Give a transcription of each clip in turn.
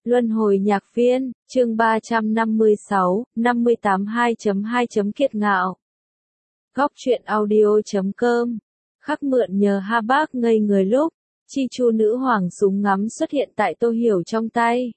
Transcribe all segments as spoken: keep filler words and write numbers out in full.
Luân hồi nhạc viên, chương ba trăm năm mươi sáu, năm mươi tám hai chấm hai Kiệt ngạo. Góc truyện audio chấm com. Khắc mượn nhờ ha bác ngây người lúc, chi chu nữ hoàng súng ngắm xuất hiện tại Tô Hiểu trong tay.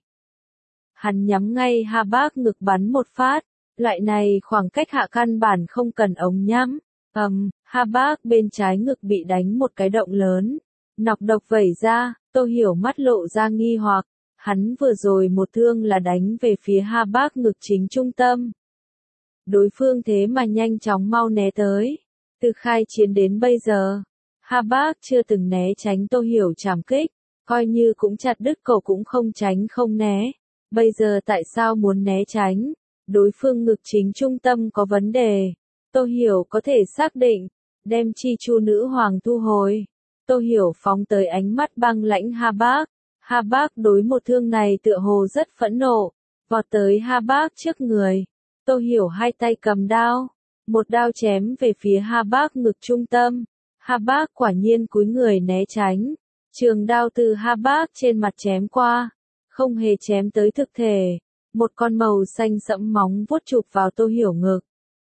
Hắn nhắm ngay ha bác ngực bắn một phát, loại này khoảng cách hạ căn bản không cần ống nhắm. Ầm, um, ha bác bên trái ngực bị đánh một cái động lớn, nọc độc vẩy ra, Tô Hiểu mắt lộ ra nghi hoặc. Hắn vừa rồi một thương là đánh về phía ha bác ngực chính trung tâm. Đối phương thế mà nhanh chóng mau né tới. Từ khai chiến đến bây giờ, ha bác chưa từng né tránh Tô Hiểu trảm kích, coi như cũng chặt đứt cổ cũng không tránh không né. Bây giờ tại sao muốn né tránh? Đối phương ngực chính trung tâm có vấn đề. Tô Hiểu có thể xác định, đem chi chu nữ hoàng thu hồi. Tô Hiểu phóng tới ánh mắt băng lãnh ha bác. Ha bác đối một thương này tựa hồ rất phẫn nộ, vọt tới ha bác trước người. Tô Hiểu hai tay cầm đao, một đao chém về phía ha bác ngực trung tâm. Ha bác quả nhiên cúi người né tránh, trường đao từ ha bác trên mặt chém qua, không hề chém tới thực thể. Một con màu xanh sẫm móng vuốt chụp vào Tô Hiểu ngực.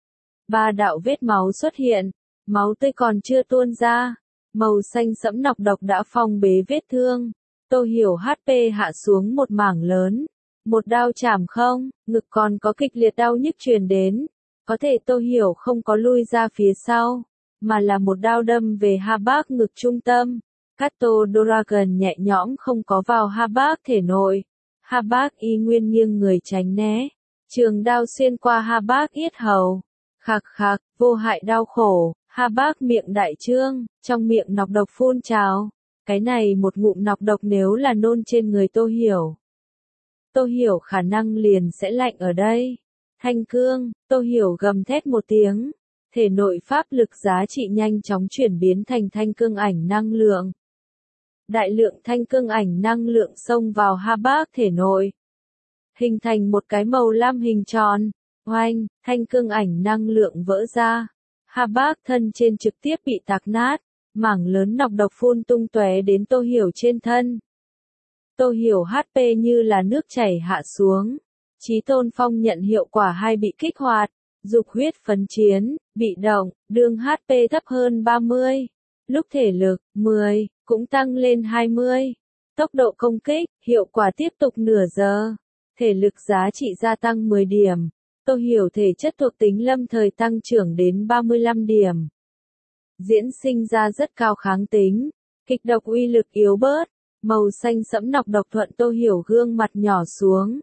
Ba đạo vết máu xuất hiện, máu tươi còn chưa tuôn ra, màu xanh sẫm nọc độc đã phong bế vết thương. Tô Hiểu hát pê hạ xuống một mảng lớn, một đao chảm không, ngực còn có kịch liệt đau nhức truyền đến, có thể Tô Hiểu không có lui ra phía sau, mà là một đao đâm về ha bác ngực trung tâm. Kato Dragon nhẹ nhõm không có vào ha bác thể nội, ha bác y nguyên nghiêng người tránh né, trường đao xuyên qua ha bác yết hầu, khạc khạc, vô hại đau khổ, ha bác miệng đại trương, trong miệng nọc độc phun trào. Cái này một ngụm nọc độc nếu là nôn trên người Tô Hiểu. Tô Hiểu khả năng liền sẽ lạnh ở đây. Thanh cương, Tô Hiểu gầm thét một tiếng. Thể nội pháp lực giá trị nhanh chóng chuyển biến thành thanh cương ảnh năng lượng. Đại lượng thanh cương ảnh năng lượng xông vào ha bác thể nội. Hình thành một cái màu lam hình tròn. Oanh, thanh cương ảnh năng lượng vỡ ra. Ha bác thân trên trực tiếp bị tạc nát. Mảng lớn nọc độc phun tung tóe đến Tô Hiểu trên thân. Tô Hiểu hát pê như là nước chảy hạ xuống. Chí tôn phong nhận hiệu quả hai bị kích hoạt. Dục huyết phấn chiến, bị động, đương hát pê thấp hơn ba mươi. Lúc thể lực, mười, cũng tăng lên hai mươi. Tốc độ công kích, hiệu quả tiếp tục nửa giờ. Thể lực giá trị gia tăng mười điểm. Tô Hiểu thể chất thuộc tính lâm thời tăng trưởng đến ba mươi lăm điểm. Diễn sinh ra rất cao kháng tính, kịch độc uy lực yếu bớt, màu xanh sẫm nọc độc thuận Tô Hiểu gương mặt nhỏ xuống.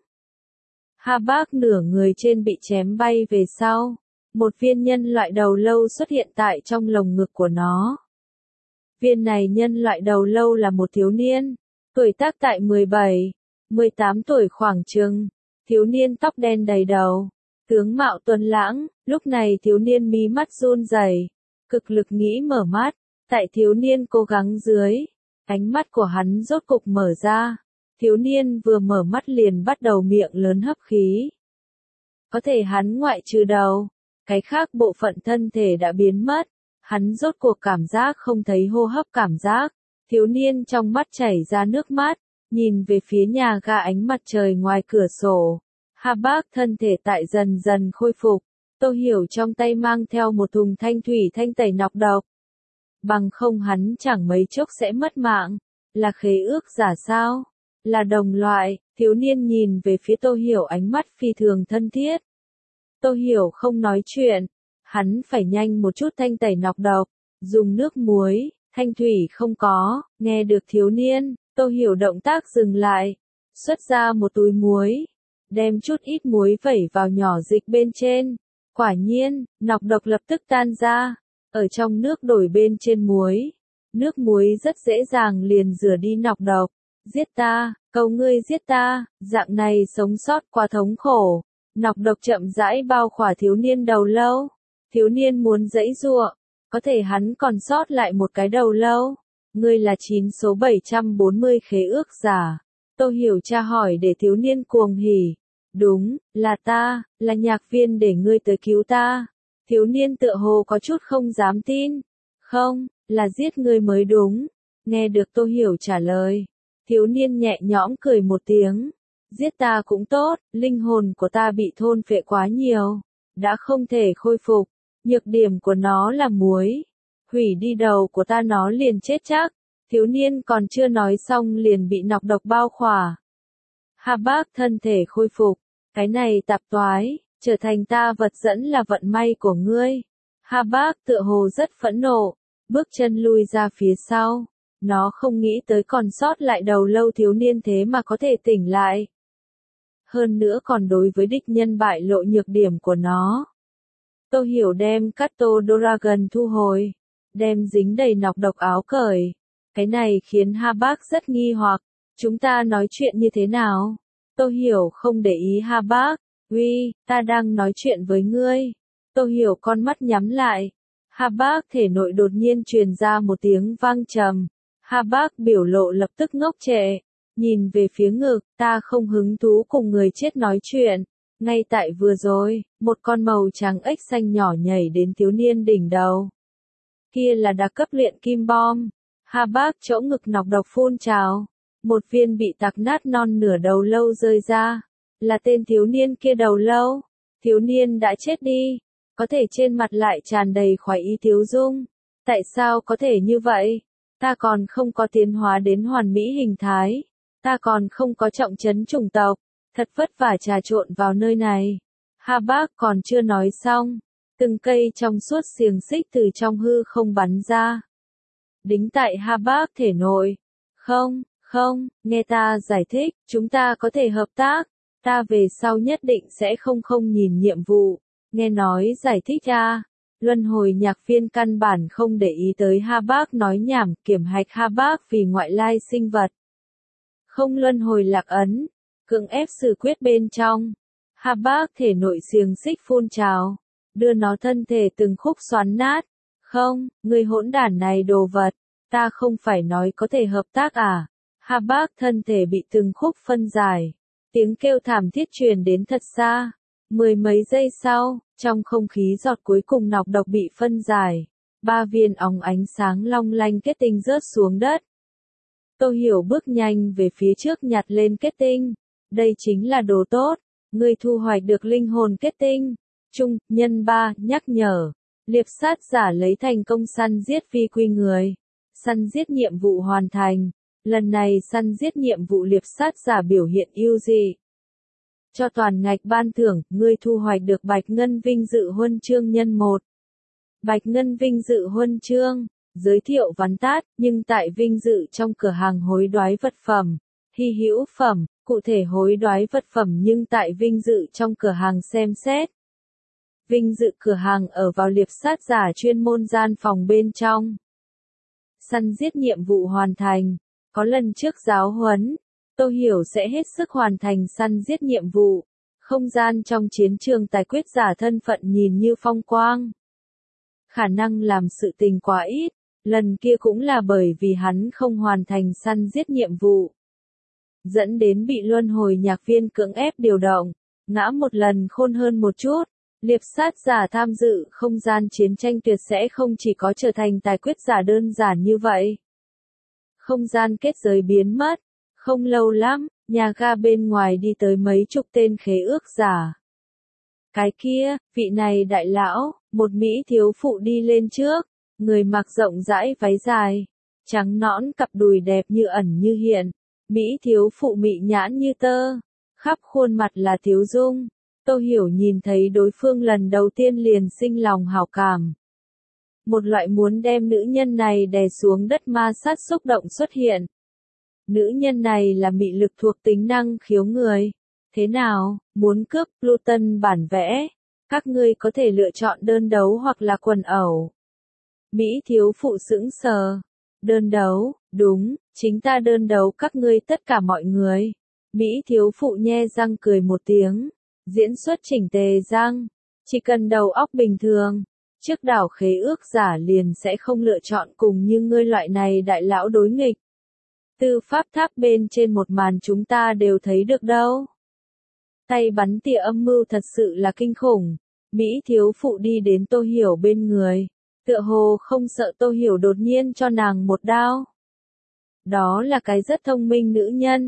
Ha bác nửa người trên bị chém bay về sau, một viên nhân loại đầu lâu xuất hiện tại trong lồng ngực của nó. Viên này nhân loại đầu lâu là một thiếu niên, tuổi tác tại mười bảy, mười tám tuổi khoảng chừng, thiếu niên tóc đen đầy đầu, tướng mạo tuấn lãng, lúc này thiếu niên mí mắt run rẩy. Cực lực nghĩ mở mắt, tại thiếu niên cố gắng dưới, ánh mắt của hắn rốt cục mở ra, thiếu niên vừa mở mắt liền bắt đầu miệng lớn hấp khí. Có thể hắn ngoại trừ đầu, cái khác bộ phận thân thể đã biến mất, hắn rốt cuộc cảm giác không thấy hô hấp cảm giác, thiếu niên trong mắt chảy ra nước mắt, nhìn về phía nhà ga ánh mặt trời ngoài cửa sổ, ha bác thân thể tại dần dần khôi phục. Tô Hiểu trong tay mang theo một thùng thanh thủy thanh tẩy nọc độc. Bằng không hắn chẳng mấy chốc sẽ mất mạng. Là khế ước giả sao? Là đồng loại, thiếu niên nhìn về phía Tô Hiểu ánh mắt phi thường thân thiết. Tô Hiểu không nói chuyện. Hắn phải nhanh một chút thanh tẩy nọc độc. Dùng nước muối, thanh thủy không có. Nghe được thiếu niên, Tô Hiểu động tác dừng lại. Xuất ra một túi muối. Đem chút ít muối vẩy vào nhỏ dịch bên trên. Quả nhiên, nọc độc lập tức tan ra, ở trong nước đổi bên trên muối. Nước muối rất dễ dàng liền rửa đi nọc độc. Giết ta, cầu ngươi giết ta, dạng này sống sót quá thống khổ. Nọc độc chậm rãi bao khỏa thiếu niên đầu lâu. Thiếu niên muốn giãy giụa, có thể hắn còn sót lại một cái đầu lâu. Ngươi là chín số bảy trăm bốn mươi khế ước giả. Tô Hiểu tra hỏi để thiếu niên cuồng hỉ. Đúng, là ta, là nhạc viên để ngươi tới cứu ta. Thiếu niên tựa hồ có chút không dám tin. Không, là giết ngươi mới đúng. Nghe được Tô Hiểu trả lời. Thiếu niên nhẹ nhõm cười một tiếng. Giết ta cũng tốt, linh hồn của ta bị thôn phệ quá nhiều, đã không thể khôi phục, nhược điểm của nó là muối, hủy đi đầu của ta nó liền chết chắc. Thiếu niên còn chưa nói xong liền bị nọc độc bao khỏa. Ha bác thân thể khôi phục, cái này tạp toái, trở thành ta vật dẫn là vận may của ngươi. Ha bác tựa hồ rất phẫn nộ, bước chân lui ra phía sau, nó không nghĩ tới còn sót lại đầu lâu thiếu niên thế mà có thể tỉnh lại. Hơn nữa còn đối với địch nhân bại lộ nhược điểm của nó. Tô Hiểu đem Kato Dragon thu hồi, đem dính đầy nọc độc áo cởi. Cái này khiến Ha Bác rất nghi hoặc, chúng ta nói chuyện như thế nào? Tô Hiểu không để ý Ha Bác, uy, ta đang nói chuyện với ngươi. Tô Hiểu con mắt nhắm lại, Ha Bác thể nội đột nhiên truyền ra một tiếng vang trầm. Ha Bác biểu lộ lập tức ngốc trệ, nhìn về phía ngực, ta không hứng thú cùng người chết nói chuyện. Ngay tại vừa rồi, một con màu trắng ếch xanh nhỏ nhảy đến thiếu niên đỉnh đầu. Kia là đặc cấp luyện kim bom. Ha Bác chỗ ngực nọc độc phun trào, một viên bị tạc nát non nửa đầu lâu rơi ra, là tên thiếu niên kia đầu lâu. Thiếu niên đã chết đi, có thể trên mặt lại tràn đầy khoái ý thiếu dung. Tại sao có thể như vậy? Ta còn không có tiến hóa đến hoàn mỹ hình thái, ta còn không có trọng trấn chủng tộc, thật vất vả trà trộn vào nơi này. Ha Bác còn chưa nói xong, từng cây trong suốt xiềng xích từ trong hư không bắn ra. Đính tại Ha Bác thể nội. Không, không, nghe ta giải thích, chúng ta có thể hợp tác, ta về sau nhất định sẽ không không nhìn nhiệm vụ. Nghe nói giải thích ra, luân hồi nhạc viên căn bản không để ý tới Ha Bác nói nhảm, kiểm hạch Ha Bác vì ngoại lai sinh vật. Không luân hồi lạc ấn, cưỡng ép xử quyết bên trong. Ha Bác thể nội xiềng xích phun trào, đưa nó thân thể từng khúc xoắn nát. Không, người hỗn đản này đồ vật, ta không phải nói có thể hợp tác à? Ha Bác thân thể bị từng khúc phân giải, tiếng kêu thảm thiết truyền đến thật xa. Mười mấy giây sau, trong không khí giọt cuối cùng nọc độc bị phân giải, ba viên óng ánh sáng long lanh kết tinh rớt xuống đất. Tô Hiểu bước nhanh về phía trước nhặt lên kết tinh. Đây chính là đồ tốt, ngươi thu hoạch được linh hồn kết tinh. Trung, nhân ba, nhắc nhở. Liệp sát giả lấy thành công săn giết vi quy người. Săn giết nhiệm vụ hoàn thành. Lần này săn giết nhiệm vụ liệp sát giả biểu hiện ưu dị. Cho toàn ngạch ban thưởng, ngươi thu hoạch được Bạch Ngân Vinh Dự Huân Chương nhân một. Bạch Ngân Vinh Dự Huân Chương, giới thiệu vắn tắt, nhưng tại vinh dự trong cửa hàng hối đoái vật phẩm, hy hữu phẩm, cụ thể hối đoái vật phẩm nhưng tại vinh dự trong cửa hàng xem xét. Vinh dự cửa hàng ở vào liệp sát giả chuyên môn gian phòng bên trong. Săn giết nhiệm vụ hoàn thành, có lần trước giáo huấn. Tô Hiểu sẽ hết sức hoàn thành săn giết nhiệm vụ. Không gian trong chiến trường tài quyết giả thân phận nhìn như phong quang. Khả năng làm sự tình quá ít, lần kia cũng là bởi vì hắn không hoàn thành săn giết nhiệm vụ. Dẫn đến bị luân hồi nhạc viên cưỡng ép điều động, ngã một lần khôn hơn một chút. Liệp sát giả tham dự không gian chiến tranh tuyệt sẽ không chỉ có trở thành tài quyết giả đơn giản như vậy. Không gian kết giới biến mất. Không lâu lắm, nhà ga bên ngoài đi tới mấy chục tên khế ước giả. Cái kia, vị này đại lão, một Mỹ thiếu phụ đi lên trước, người mặc rộng rãi váy dài, trắng nõn cặp đùi đẹp như ẩn như hiện, Mỹ thiếu phụ mị nhãn như tơ, khắp khuôn mặt là thiếu dung. Tô Hiểu nhìn thấy đối phương lần đầu tiên liền sinh lòng hảo cảm. Một loại muốn đem nữ nhân này đè xuống đất ma sát xúc động xuất hiện. Nữ nhân này là mị lực thuộc tính năng khiếu người. Thế nào, muốn cướp Pluton bản vẽ? Các ngươi có thể lựa chọn đơn đấu hoặc là quần ẩu. Mỹ thiếu phụ sững sờ. Đơn đấu, đúng, chính ta đơn đấu các ngươi tất cả mọi người. Mỹ thiếu phụ nhe răng cười một tiếng. Diễn xuất chỉnh tề răng. Chỉ cần đầu óc bình thường. Trước đảo khế ước giả liền sẽ không lựa chọn cùng như ngươi loại này đại lão đối nghịch. Tư pháp tháp bên trên một màn chúng ta đều thấy được đâu. Tay bắn tỉa âm mưu thật sự là kinh khủng. Mỹ thiếu phụ đi đến Tô Hiểu bên người. Tựa hồ không sợ Tô Hiểu đột nhiên cho nàng một đao. Đó là cái rất thông minh nữ nhân.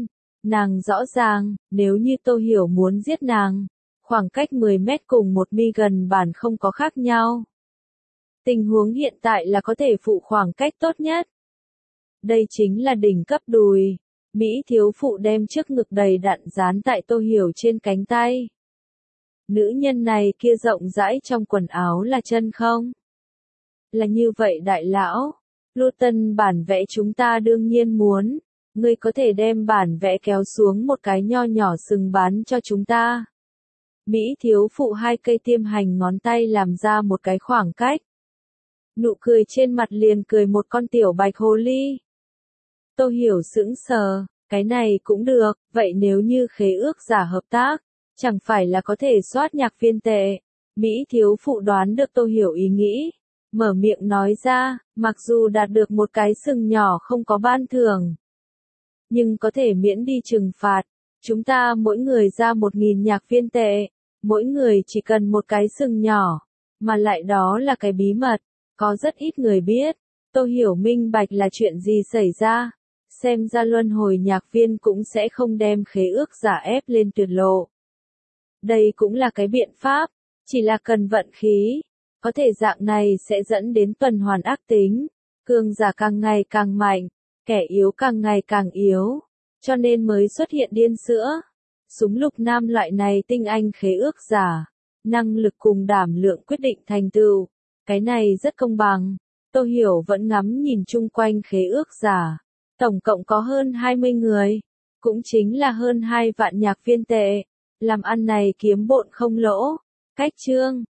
Nàng rõ ràng, nếu như Tô Hiểu muốn giết nàng, khoảng cách mười mét cùng một mi gần bản không có khác nhau. Tình huống hiện tại là có thể phụ khoảng cách tốt nhất. Đây chính là đỉnh cấp đùi. Mỹ thiếu phụ đem trước ngực đầy đặn dán tại Tô Hiểu trên cánh tay. Nữ nhân này kia rộng rãi trong quần áo là chân không? Là như vậy đại lão. Luton bản vẽ chúng ta đương nhiên muốn. Ngươi có thể đem bản vẽ kéo xuống một cái nho nhỏ sừng bán cho chúng ta. Mỹ thiếu phụ hai cây tiêm hành ngón tay làm ra một cái khoảng cách. Nụ cười trên mặt liền cười một con tiểu bạch hồ ly. Tô Hiểu sững sờ, cái này cũng được, vậy nếu như khế ước giả hợp tác, chẳng phải là có thể soát nhạc viên tệ. Mỹ thiếu phụ đoán được Tô Hiểu ý nghĩ, mở miệng nói ra, mặc dù đạt được một cái sừng nhỏ không có ban thưởng, nhưng có thể miễn đi trừng phạt. Chúng ta mỗi người ra một nghìn nhạc viên tệ, mỗi người chỉ cần một cái sừng nhỏ, mà lại đó là cái bí mật, có rất ít người biết. Tô Hiểu minh bạch là chuyện gì xảy ra, xem ra luân hồi nhạc viên cũng sẽ không đem khế ước giả ép lên tuyệt lộ. Đây cũng là cái biện pháp, chỉ là cần vận khí, có thể dạng này sẽ dẫn đến tuần hoàn ác tính, cường giả càng ngày càng mạnh, kẻ yếu càng ngày càng yếu, cho nên mới xuất hiện điên sữa. Súng lục nam loại này tinh anh khế ước giả, năng lực cùng đảm lượng quyết định thành tựu, cái này rất công bằng. Tô Hiểu vẫn ngắm nhìn chung quanh khế ước giả, tổng cộng có hơn hai mươi người, cũng chính là hơn hai vạn nhạc viên tệ, làm ăn này kiếm bộn không lỗ. Cách chương